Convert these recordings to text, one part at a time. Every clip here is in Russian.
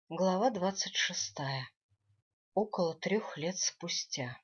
Глава 26. Около 3 лет спустя.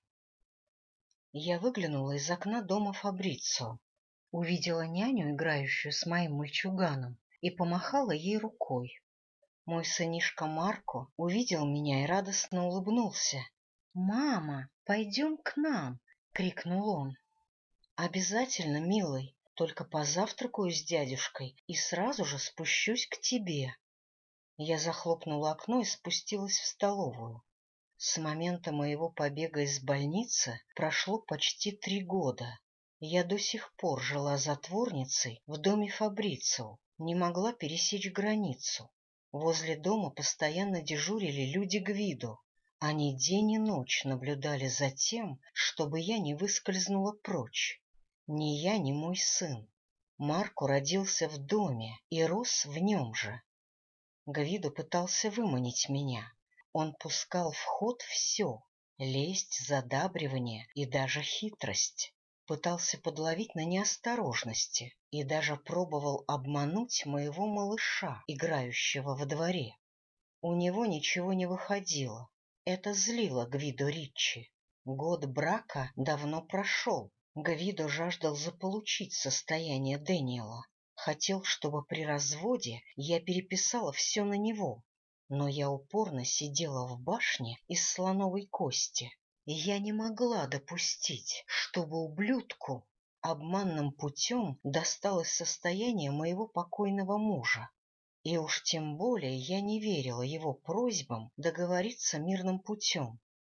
Я выглянула из окна дома Фабрицио, увидела няню, играющую с моим мальчуганом, и помахала ей рукой. Мой сынишка Марко увидел меня и радостно улыбнулся. «Мама, пойдем к нам!» — крикнул он. «Обязательно, милый, только позавтракаю с дядюшкой и сразу же спущусь к тебе». Я захлопнула окно и спустилась в столовую. С момента моего побега из больницы прошло почти 3 года. Я до сих пор жила затворницей в доме Фабрицио, не могла пересечь границу. Возле дома постоянно дежурили люди Гвидо. Они день и ночь наблюдали за тем, чтобы я не выскользнула прочь. Ни я, ни мой сын. Марко родился в доме и рос в нем же. Гвидо пытался выманить меня. Он пускал в ход все — лесть, задабривание и даже хитрость. Пытался подловить на неосторожности и даже пробовал обмануть моего малыша, играющего во дворе. У него ничего не выходило. Это злило Гвидо Риччи. Год брака давно прошел. Гвидо жаждал заполучить состояние Дэниела. Хотел, чтобы при разводе я переписала все на него. Но я упорно сидела в башне из слоновой кости, и я не могла допустить, чтобы ублюдку обманным путем досталось состояние моего покойного мужа. И уж тем более я не верила его просьбам договориться мирным путем.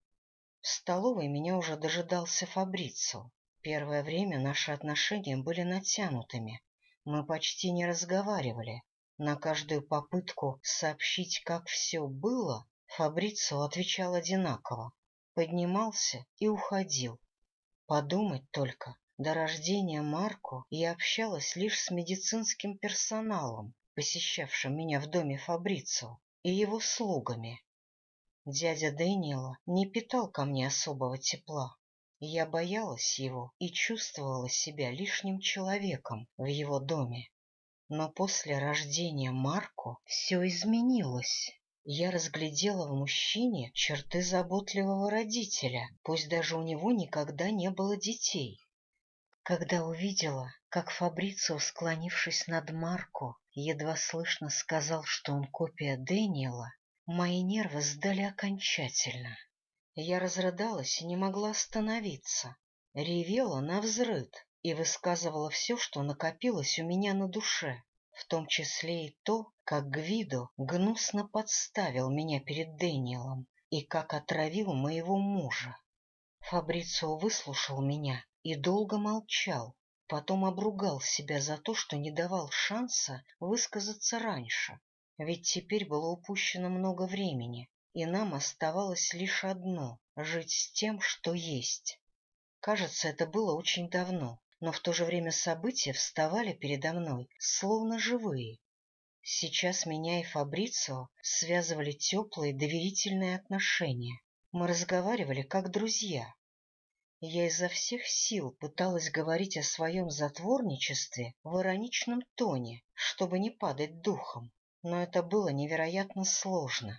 В столовой меня уже дожидался Фабрицио. Первое время наши отношения были натянутыми. Мы почти не разговаривали. На каждую попытку сообщить, как все было, Фабрицио отвечал одинаково. Поднимался и уходил. Подумать только, до рождения Марко я общалась лишь с медицинским персоналом, посещавшим меня в доме Фабрицио, и его слугами. Дядя Дэниела не питал ко мне особого тепла. Я боялась его и чувствовала себя лишним человеком в его доме. Но после рождения Марко все изменилось. Я разглядела в мужчине черты заботливого родителя, пусть даже у него никогда не было детей. Когда увидела, как Фабрицио, склонившись над Марко, едва слышно сказал, что он копия Дэниела, мои нервы сдали окончательно. Я разрыдалась и не могла остановиться. Ревела навзрыд и высказывала все, что накопилось у меня на душе, в том числе и то, как Гвидо гнусно подставил меня перед Дэниелом и как отравил моего мужа. Фабрицио выслушал меня и долго молчал, потом обругал себя за то, что не давал шанса высказаться раньше. Ведь теперь было упущено много времени, и нам оставалось лишь одно — жить с тем, что есть. Кажется, это было очень давно, но в то же время события вставали передо мной, словно живые. Сейчас меня и Фабрицио связывали теплые доверительные отношения. Мы разговаривали как друзья. Я изо всех сил пыталась говорить о своем затворничестве в ироничном тоне, чтобы не падать духом, но это было невероятно сложно.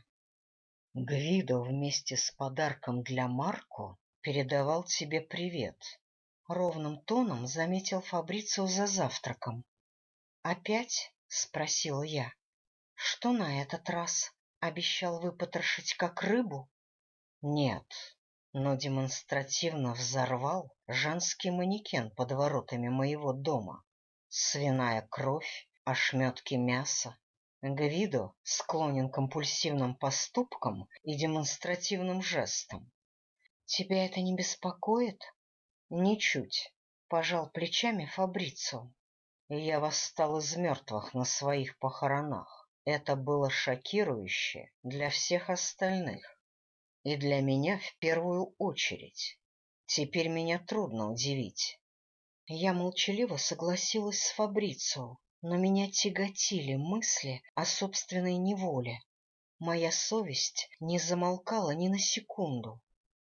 Гвидо вместе с подарком для Марко передавал тебе привет. Ровным тоном заметил Фабрицио за завтраком. «Опять?» — спросила я. «Что на этот раз? Обещал выпотрошить как рыбу?» «Нет, но демонстративно взорвал женский манекен под воротами моего дома. Свиная кровь, ошметки мяса. Гвидо склонен к компульсивным поступкам и демонстративным жестам. Тебя это не беспокоит?» «Ничуть», — пожал плечами Фабрицио. «Я восстал из мертвых на своих похоронах. Это было шокирующе для всех остальных. И для меня в первую очередь. Теперь меня трудно удивить». Я молчаливо согласилась с Фабрицио, но меня тяготили мысли о собственной неволе. Моя совесть не замолкала ни на секунду.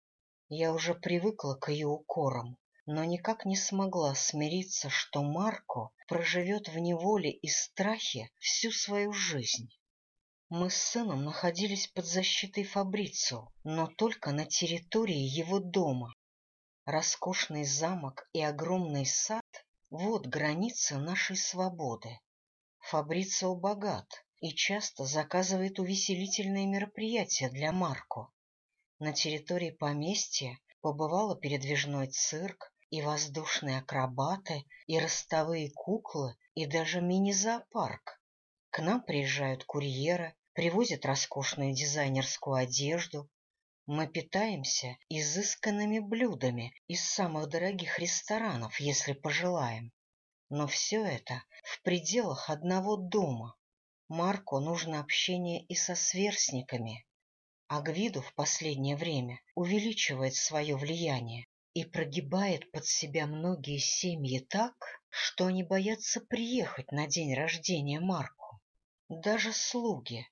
Я уже привыкла к ее укорам, но никак не смогла смириться, что Марко проживет в неволе и страхе всю свою жизнь. Мы с сыном находились под защитой Фабрицио, но только на территории его дома. Роскошный замок и огромный сад — вот границы нашей свободы. Фабрицио богат и часто заказывает увеселительные мероприятия для Марко. На территории поместья побывало передвижной цирк, и воздушные акробаты, и ростовые куклы, и даже мини-зоопарк. К нам приезжают курьеры, привозят роскошную дизайнерскую одежду. Мы питаемся изысканными блюдами из самых дорогих ресторанов, если пожелаем. Но все это в пределах одного дома. Марко нужно общение и со сверстниками, а Гвидо в последнее время увеличивает свое влияние и прогибает под себя многие семьи так, что они боятся приехать на день рождения Марко. Даже слуги.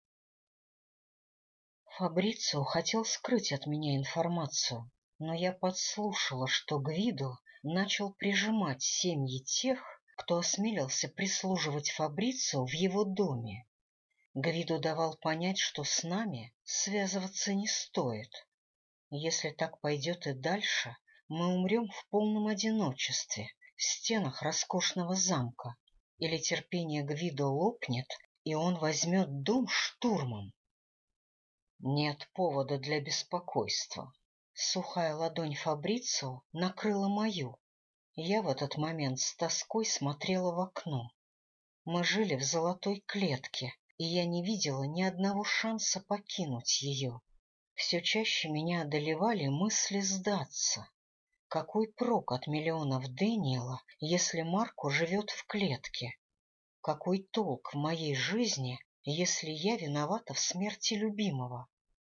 Фабрицио хотел скрыть от меня информацию, но я подслушала, что Гвидо начал прижимать семьи тех, кто осмелился прислуживать Фабрицио в его доме. Гвидо давал понять, что с нами связываться не стоит. Если так пойдет и дальше, мы умрем в полном одиночестве в стенах роскошного замка, или терпение Гвидо лопнет, и он возьмет дом штурмом. Нет повода для беспокойства. Сухая ладонь Фабрицио накрыла мою. Я в этот момент с тоской смотрела в окно. Мы жили в золотой клетке, и я не видела ни одного шанса покинуть ее. Все чаще меня одолевали мысли сдаться. Какой прок от миллионов Дэниела, если Марко живет в клетке? Какой толк в моей жизни, если я виновата в смерти любимого?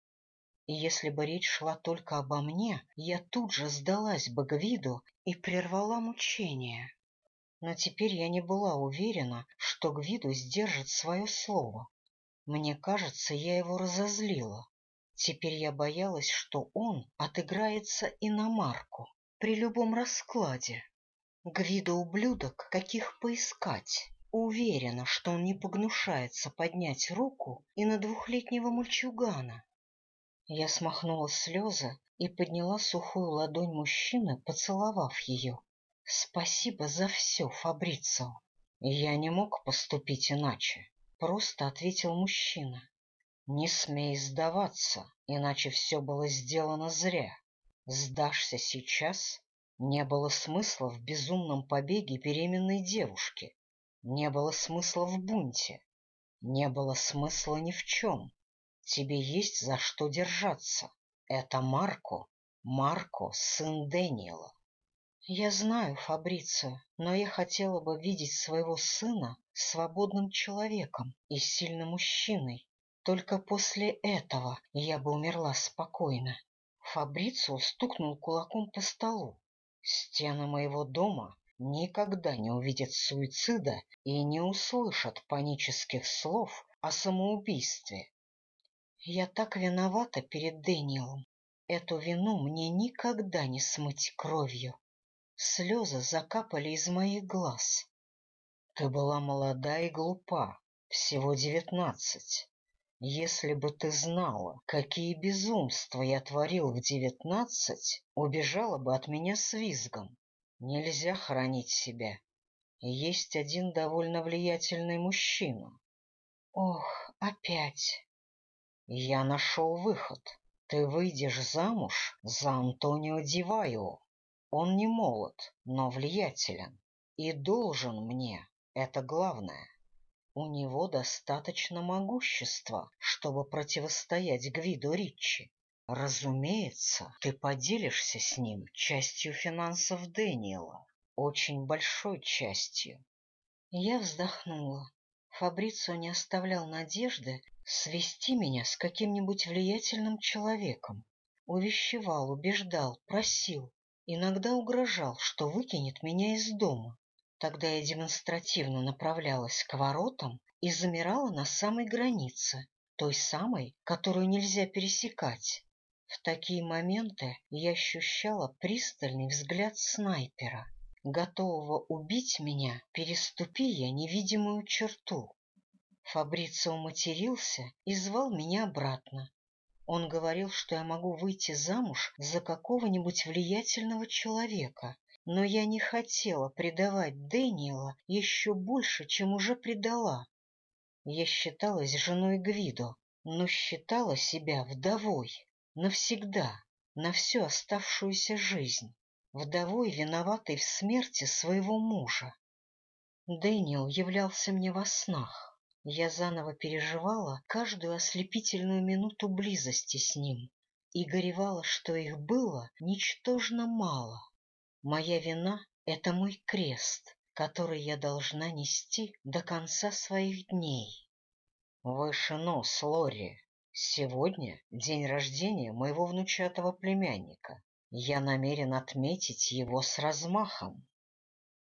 И если бы речь шла только обо мне, я тут же сдалась бы Гвидо и прервала мучения. Но теперь я не была уверена, что Гвидо сдержит свое слово. Мне кажется, я его разозлила. Теперь я боялась, что он отыграется и на Марку при любом раскладе. Гвидо ублюдок, каких поискать. Уверена, что он не погнушается поднять руку и на двухлетнего мальчугана. Я смахнула слезы и подняла сухую ладонь мужчины, поцеловав ее. — Спасибо за все, Фабрицио. — Я не мог поступить иначе, — просто ответил мужчина. — Не смей сдаваться, иначе все было сделано зря. Сдашься сейчас? Не было смысла в безумном побеге беременной девушки. Не было смысла в бунте. Не было смысла ни в чем. Тебе есть за что держаться. Это Марко. Марко, сын Дэниела. Я знаю, Фабрицио, но я хотела бы видеть своего сына свободным человеком и сильным мужчиной. Только после этого я бы умерла спокойно. Фабрицио стукнул кулаком по столу. Стены моего дома никогда не увидят суицида и не услышат панических слов о самоубийстве. Я так виновата перед Дэниелом. Эту вину мне никогда не смыть кровью. Слезы закапали из моих глаз. Ты была молода и глупа, всего 19. Если бы ты знала, какие безумства я творил в 19, убежала бы от меня с визгом. Нельзя хранить себя. Есть один довольно влиятельный мужчина. Ох, опять. Я нашел выход. Ты выйдешь замуж за Антонио Ди Вайо. Он не молод, но влиятелен. И должен мне, это главное. У него достаточно могущества, чтобы противостоять Гвидо Риччи. Разумеется, ты поделишься с ним частью финансов Дэниела, очень большой частью. Я вздохнула. Фабрицио не оставлял надежды свести меня с каким-нибудь влиятельным человеком. Увещевал, убеждал, просил, иногда угрожал, что выкинет меня из дома. Тогда я демонстративно направлялась к воротам и замирала на самой границе, той самой, которую нельзя пересекать. В такие моменты я ощущала пристальный взгляд снайпера, готового убить меня, переступи я невидимую черту. Фабрицио матерился и звал меня обратно. Он говорил, что я могу выйти замуж за какого-нибудь влиятельного человека, но я не хотела предавать Дэниела еще больше, чем уже предала. Я считалась женой Гвидо, но считала себя вдовой навсегда, на всю оставшуюся жизнь, вдовой, виноватой в смерти своего мужа. Дэниел являлся мне во снах. Я заново переживала каждую ослепительную минуту близости с ним и горевала, что их было ничтожно мало. Моя вина — это мой крест, который я должна нести до конца своих дней. Выше нос, Лори. Сегодня день рождения моего внучатого племянника. Я намерен отметить его с размахом.